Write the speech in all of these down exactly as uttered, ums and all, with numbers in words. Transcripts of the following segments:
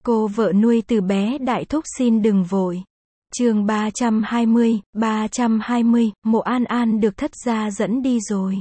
Cô vợ nuôi từ bé đại thúc xin đừng vội. Chương ba trăm hai mươi, ba trăm hai mươi, Mộ An An được thất gia dẫn đi rồi.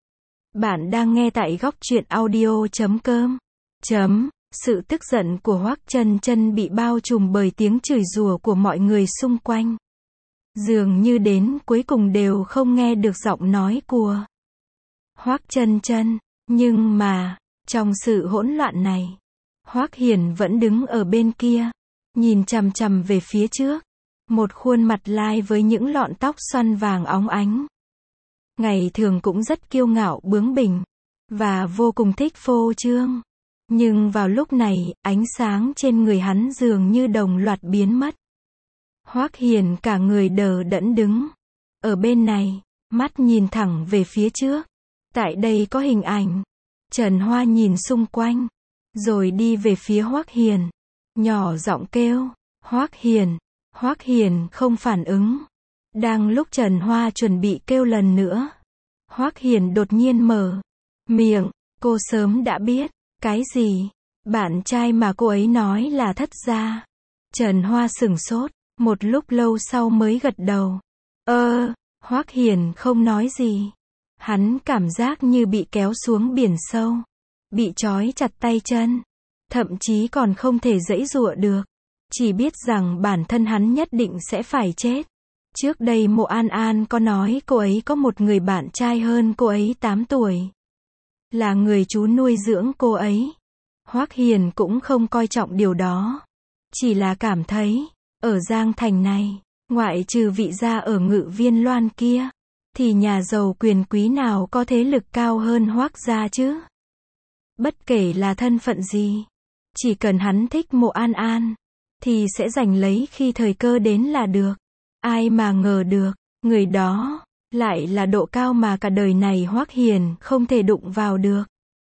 Bạn đang nghe tại góc truyện audio chấm com. Chấm, sự tức giận của Hoắc Chân Chân bị bao trùm bởi tiếng chửi rủa của mọi người xung quanh. Dường như đến cuối cùng đều không nghe được giọng nói của Hoắc Chân Chân, nhưng mà, trong sự hỗn loạn này, Hoắc Hiền vẫn đứng ở bên kia, nhìn chằm chằm về phía trước, một khuôn mặt lai với những lọn tóc xoăn vàng óng ánh. Ngày thường cũng rất kiêu ngạo bướng bỉnh, và vô cùng thích phô trương. Nhưng vào lúc này, ánh sáng trên người hắn dường như đồng loạt biến mất. Hoắc Hiền cả người đờ đẫn đứng ở bên này, mắt nhìn thẳng về phía trước. Tại đây có hình ảnh. Trần Hoa nhìn xung quanh, rồi đi về phía Hoắc Hiền, nhỏ giọng kêu, Hoắc Hiền. Hoắc Hiền không phản ứng. Đang lúc Trần Hoa chuẩn bị kêu lần nữa, Hoắc Hiền đột nhiên mở miệng, cô sớm đã biết. Cái gì? Bạn trai mà cô ấy nói là thất gia. Trần Hoa sửng sốt, một lúc lâu sau mới gật đầu. Ơ, Hoắc Hiền không nói gì. Hắn cảm giác như bị kéo xuống biển sâu, bị trói chặt tay chân, thậm chí còn không thể giãy giụa được. Chỉ biết rằng bản thân hắn nhất định sẽ phải chết. Trước đây Mộ An An có nói cô ấy có một người bạn trai hơn cô ấy tám tuổi. Là người chú nuôi dưỡng cô ấy. Hoắc Hiền cũng không coi trọng điều đó. Chỉ là cảm thấy, ở Giang Thành này, ngoại trừ vị gia ở Ngự Viên Loan kia, thì nhà giàu quyền quý nào có thế lực cao hơn Hoắc gia chứ? Bất kể là thân phận gì, chỉ cần hắn thích Mộ An An, thì sẽ giành lấy khi thời cơ đến là được. Ai mà ngờ được, người đó lại là độ cao mà cả đời này Hoắc Hiền không thể đụng vào được.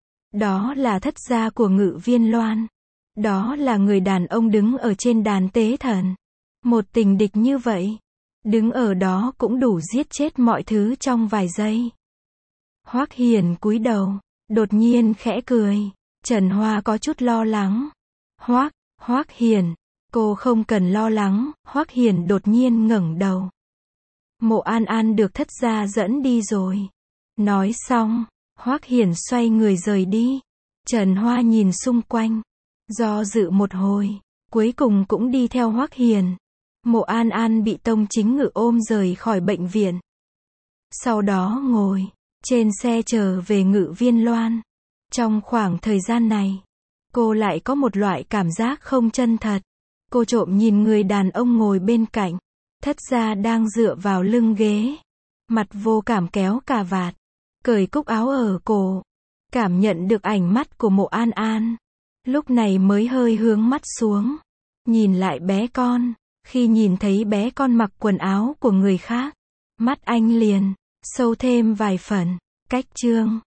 Đó là thất gia của Ngự Viên Loan. Đó là người đàn ông đứng ở trên đàn tế thần. Một tình địch như vậy, đứng ở đó cũng đủ giết chết mọi thứ trong vài giây. Hoắc Hiền cúi đầu, đột nhiên khẽ cười. Trần Hoa có chút lo lắng. Hoắc, Hoắc Hiền, cô không cần lo lắng. Hoắc Hiền đột nhiên ngẩng đầu. Mộ An An được thất gia dẫn đi rồi. Nói xong, Hoắc Hiền xoay người rời đi. Trần Hoa nhìn xung quanh, do dự một hồi, cuối cùng cũng đi theo Hoắc Hiền. Mộ An An bị Tông Chính Ngự ôm rời khỏi bệnh viện. Sau đó ngồi trên xe trở về Ngự Viên Loan. Trong khoảng thời gian này, cô lại có một loại cảm giác không chân thật. Cô trộm nhìn người đàn ông ngồi bên cạnh. Thất gia đang dựa vào lưng ghế, mặt vô cảm kéo cà vạt, cởi cúc áo ở cổ. Cảm nhận được ánh mắt của Mộ An An, lúc này mới hơi hướng mắt xuống, nhìn lại bé con. Khi nhìn thấy bé con mặc quần áo của người khác, mắt anh liền sâu thêm vài phần. Cách chương